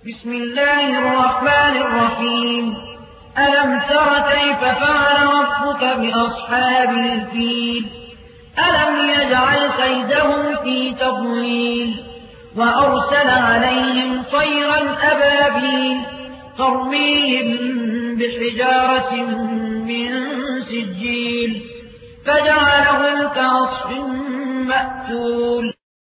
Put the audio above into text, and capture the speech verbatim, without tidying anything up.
بسم الله الرحمن الرحيم ألم تر كيف فعل ربك بأصحاب الفيل ألم يجعل كيدهم في تضليل وأرسل عليهم طيرا أبابيل ترميهم بحجارة من سجيل فجعلهم كعصف مأكول